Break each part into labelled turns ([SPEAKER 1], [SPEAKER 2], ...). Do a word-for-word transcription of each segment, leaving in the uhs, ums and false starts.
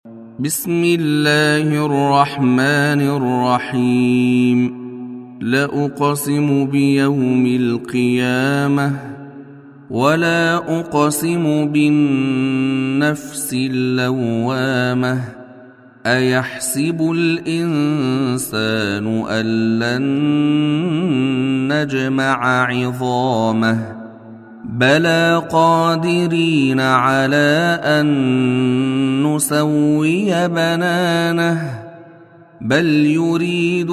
[SPEAKER 1] بسم الله الرحمن الرحيم. لا بيوم القيامة ولا أقسم بالنفس اللوامة أيحسب الإنسان أن لن نجمع عظامه بلى قادرين على أن نسوي بنانه بل يريد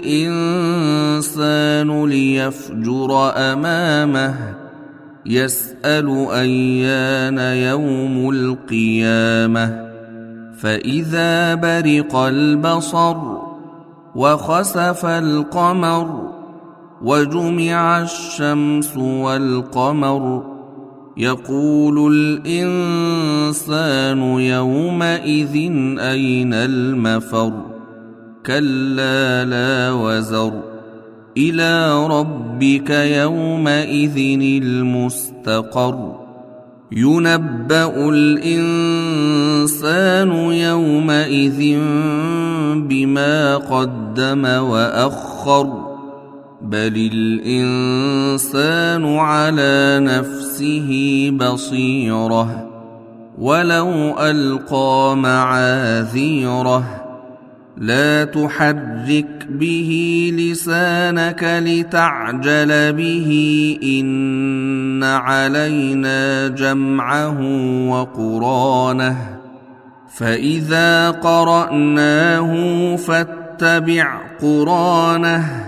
[SPEAKER 1] الإنسان ليفجر أمامه يسأل أيان يوم القيامة فإذا برق البصر وخسف القمر وجمع الشمس والقمر يقول الإنسان يومئذ أين المفر كلا لا وزر إلى ربك يومئذ المستقر ينبأ الإنسان يومئذ بما قدم وأخر بل الإنسان على نفسه بصيرة ولو ألقى معاذيره لا تحرك به لسانك لتعجل به إن علينا جمعه وقرانه فإذا قرأناه فاتبع قرانه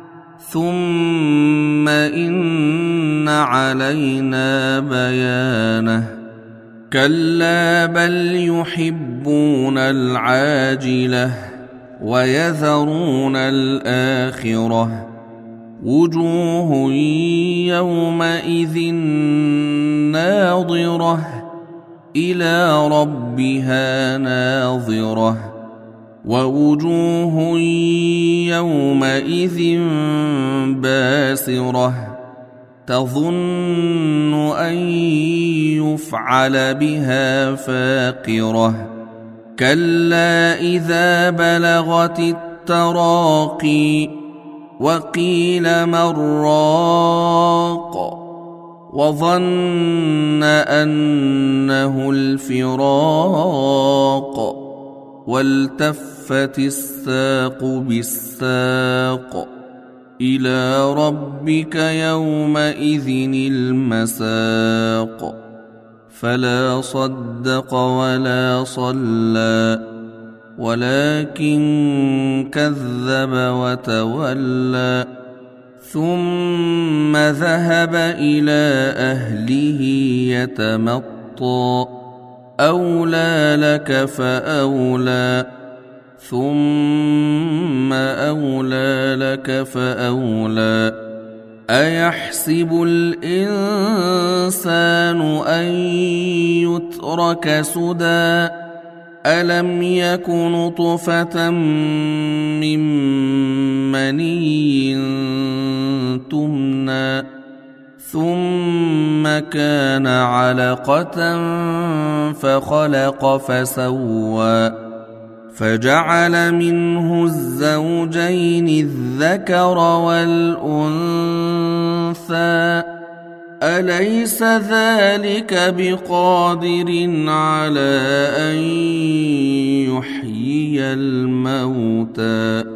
[SPEAKER 1] ثم إن علينا بيانه كلا بل يحبون العاجلة ويذرون الآخرة وجوه يومئذ ناظرة إلى ربها ناظرة ووجوه يومئذ باسرة تظن أن يفعل بها فاقرة كلا إذا بلغت التراقي وقيل من راق وظن أنه الفراق والتفت الساق بالساق إلى ربك يومئذ المساق فلا صدق ولا صلى ولكن كذب وتولى ثم ذهب إلى أهله يتمطى أولى لك فأولى ثم أولى لك فأولى أيحسب الإنسان أن يترك سدى ألم يك نطفة من مني تمنى ثم كان علقة فخلق فسوى فجعل منه الزوجين الذكر والأنثى أليس ذلك بقادر على أن يحيي الموتى